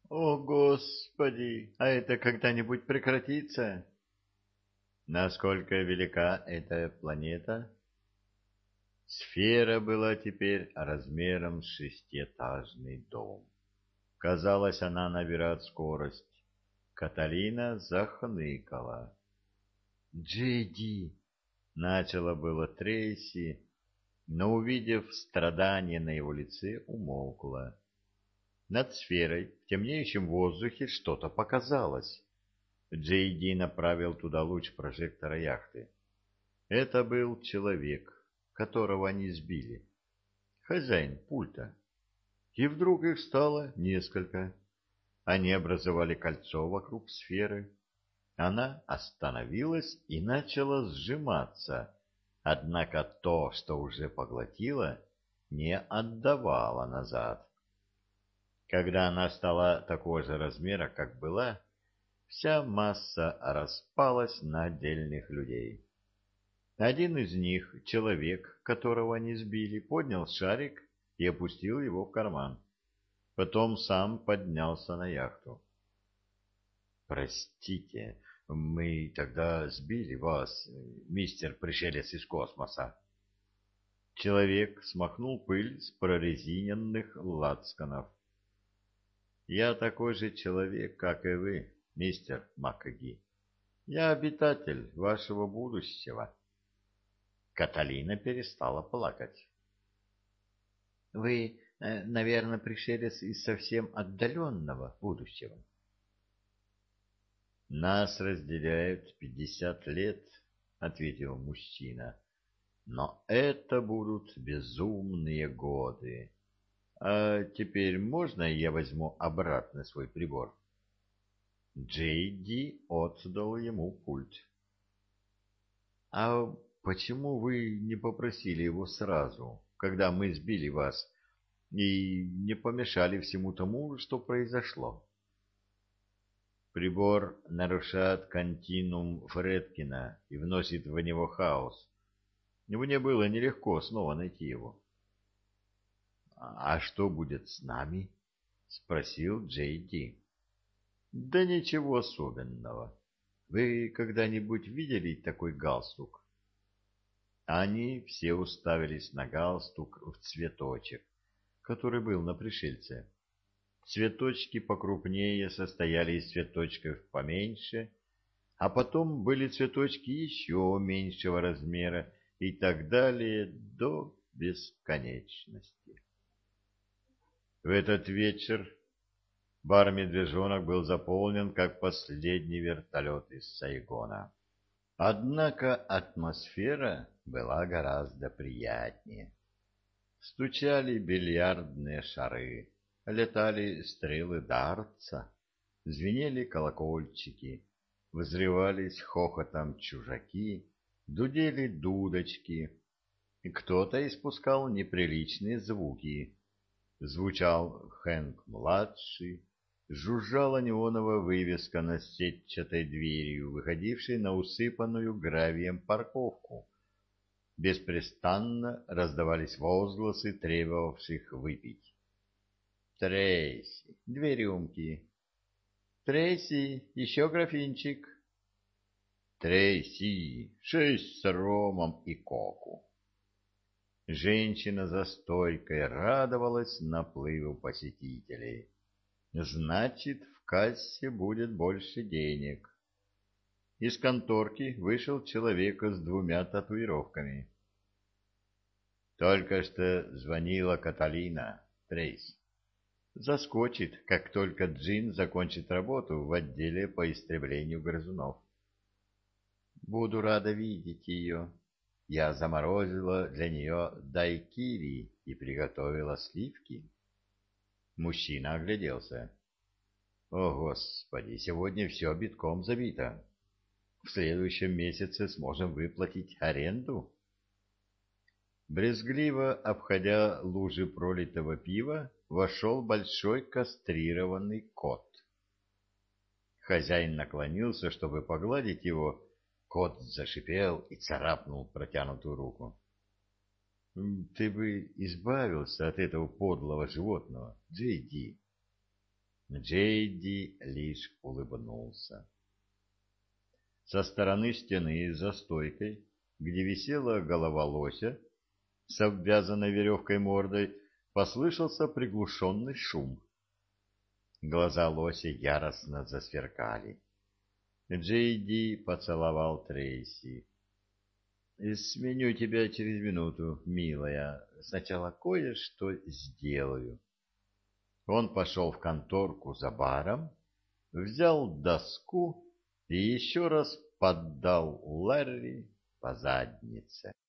О, Господи, а это когда-нибудь прекратится? Насколько велика эта планета? Сфера была теперь размером с шестиэтажный дом. Казалось, она набирает скорость. Каталина захныкала. «Джейди!» — начала было Трейси, но, увидев страдание на его лице, умолкла. Над сферой в темнеющем воздухе что-то показалось. Джейди направил туда луч прожектора яхты. Это был человек, которого они сбили. Хозяин пульта. И вдруг их стало несколько. Они образовали кольцо вокруг сферы. Она остановилась и начала сжиматься. Однако то, что уже поглотила, не отдавала назад. Когда она стала такого же размера, как была, вся масса распалась на отдельных людей. Один из них, человек, которого они сбили, поднял шарик и опустил его в карман. Потом сам поднялся на яхту. «Простите, мы тогда сбили вас, мистер пришелец из космоса». Человек смахнул пыль с прорезиненных лацканов. «Я такой же человек, как и вы, мистер МакГи. Я обитатель вашего будущего». Каталина перестала плакать. «Вы, наверное, пришелец из совсем отдаленного будущего». «Нас разделяют 50 лет», — ответил мужчина. «Но это будут безумные годы. А теперь можно я возьму обратно свой прибор?» Джейди отдал ему пульт. «А почему вы не попросили его сразу, когда мы сбили вас, и не помешали всему тому, что произошло?» Прибор нарушает континуум Фредкина и вносит в него хаос. Мне было нелегко снова найти его. «А что будет с нами?» — спросил Джей Ди. «Да ничего особенного. Вы когда-нибудь видели такой галстук?» Они все уставились на галстук в цветочек, который был на пришельце. Цветочки покрупнее состояли из цветочков поменьше, а потом были цветочки еще меньшего размера и так далее до бесконечности. В этот вечер бар-медвежонок был заполнен, как последний вертолет из Сайгона. Однако атмосфера была гораздо приятнее. Стучали бильярдные шары, летали стрелы дартса, звенели колокольчики, взрывались хохотом чужаки, дудели дудочки, и кто-то испускал неприличные звуки. Звучал Хэнк-младший, жужжала неоновая вывеска на сетчатой дверью, выходившей на усыпанную гравием парковку. Беспрестанно раздавались возгласы, требовавших выпить. «Трейси, 2 рюмки». «Трейси, еще графинчик». «Трейси, 6 с ромом и коку». Женщина за стойкой радовалась наплыву посетителей. Значит, в кассе будет больше денег. Из конторки вышел человек с 2 татуировками. Только что звонила Каталина, Трейс. Заскочит, как только Джин закончит работу в отделе по истреблению грызунов. Буду рада видеть ее. Я заморозила для нее дайкири и приготовила сливки. Мужчина огляделся. О, Господи, сегодня все битком забито. В следующем месяце сможем выплатить аренду. Брезгливо обходя лужи пролитого пива, вошел большой кастрированный кот. Хозяин наклонился, чтобы погладить его. Кот зашипел и царапнул протянутую руку. — Ты бы избавился от этого подлого животного, Джейди. Джейди лишь улыбнулся. Со стороны стены за стойкой, где висела голова лося с обвязанной веревкой мордой, послышался приглушенный шум. Глаза лося яростно засверкали. Джейди поцеловал Трейси. «Сменю тебя через минуту, милая. Сначала кое-что сделаю». Он пошел в конторку за баром, взял доску и еще раз поддал Ларри по заднице.